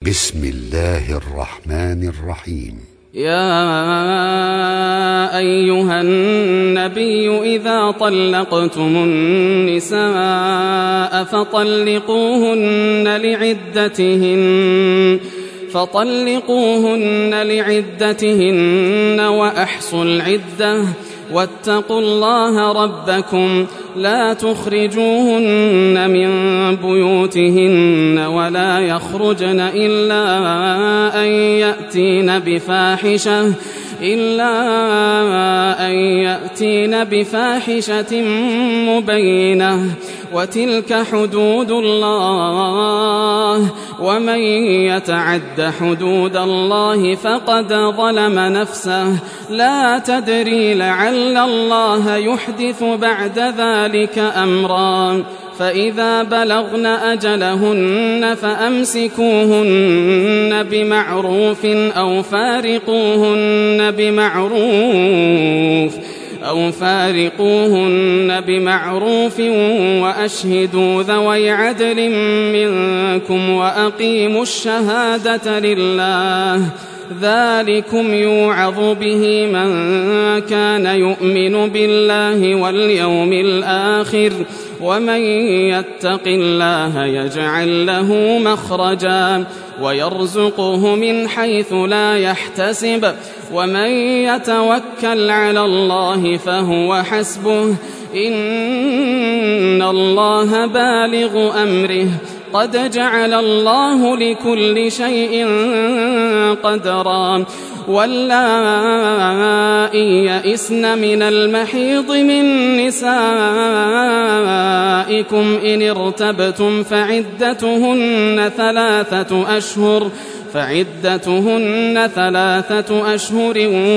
بسم الله الرحمن الرحيم. يا أيها النبي إذا طلقتم النساء فطلقوهن لعدتهن وأحصوا العدة واتقوا الله ربكم لا تخرجوهن من بيوتهن ولا يخرجن إلا أن يأتين بفاحشة مبينة وتلك حدود الله ومن يتعد حدود الله فقد ظلم نفسه لا تدري لعل الله يحدث بعد ذلك أمرا فإذا بلغن أجلهن فأمسكوهن بمعروف أو فارقوهن بمعروف وأشهدوا ذوي عدل منكم وأقيموا الشهادة لله ذلكم يوعظ به من كان يؤمن بالله واليوم الآخر ومن يتق الله يجعل له مخرجا ويرزقه من حيث لا يحتسب ومن يتوكل على الله فهو حسبه إن الله بالغ أمره قد جعل الله لكل شيء قدرا واللائي يئسن من المحيض من نسائكم إن ارتبتم فعدتهن 3 أشهر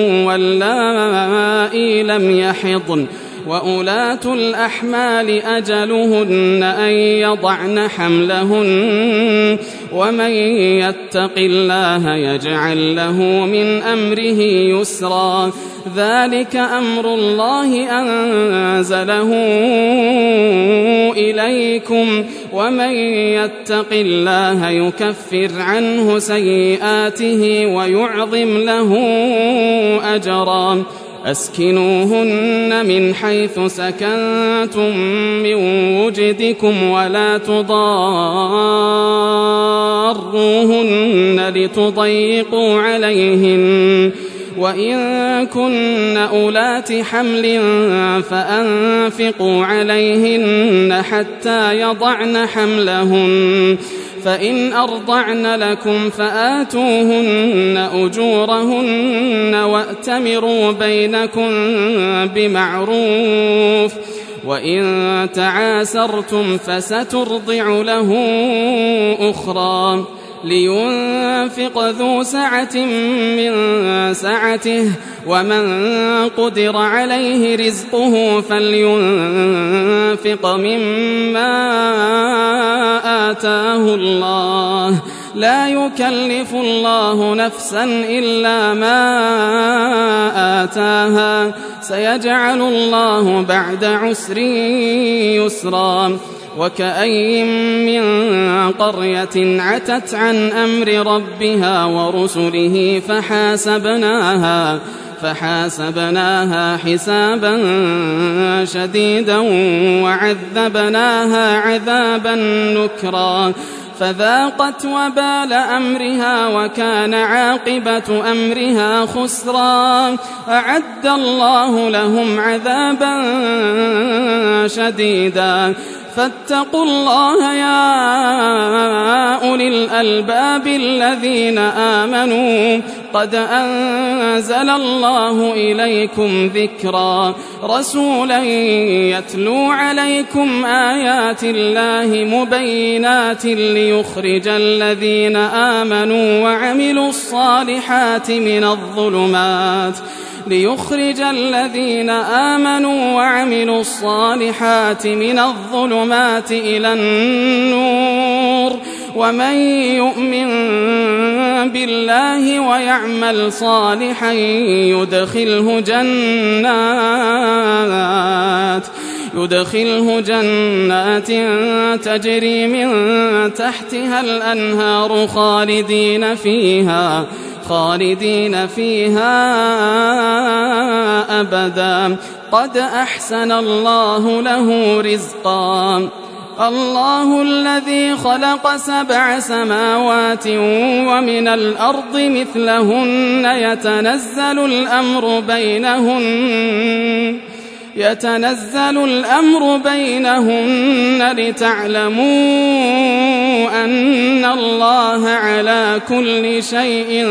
واللائي لم يحضن وأولاة الأحمال أجلهن أن يضعن حملهن ومن يتق الله يجعل له من أمره يسرا ذلك أمر الله أنزله إليكم ومن يتق الله يكفر عنه سيئاته ويعظم له أجرا أسكنوهن من حيث سكنتم من وجدكم ولا تضاروهن لتضيقوا عليهن وإن كن أولات حمل فأنفقوا عليهن حتى يضعن حملهن فإن أرضعن لكم فآتوهن أجورهن وأتمروا بينكم بمعروف وإن تعاسرتم فسترضع له أخرى لينفق ذو سعة من سعته ومن قدر عليه رزقه فلينفق مما آتاه الله لا يكلف الله نفسا إلا ما آتاها سيجعل الله بعد عسر يسرا وكأي من قرية عتت عن أمر ربها ورسله فحاسبناها حسابا شديدا وعذبناها عذابا نكرا فذاقت وبال أمرها وكان عاقبة أمرها خسرا أعد الله لهم عذابا شديدا فاتقوا الله يا أولي الألباب الذين آمنوا قد أنزل الله إليكم ذكرا رسولا يتلو عليكم آيات الله مبينات ليخرج الذين آمنوا وعملوا الصالحات من الظلمات إلى النور ومن يؤمن بالله ويعمل صالحا يدخله جنات تجري من تحتها الأنهار خالدين فيها أبدا قد أحسن الله له رزقا الله الذي خلق 7 سماوات ومن الأرض مثلهن يتنزل الأمر بينهن لتعلموا أن الله على كل شيء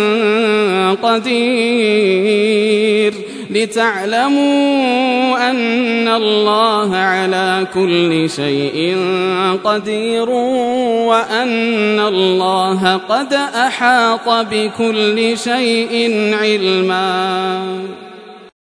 قدير وأن الله قد أحاط بكل شيء علما.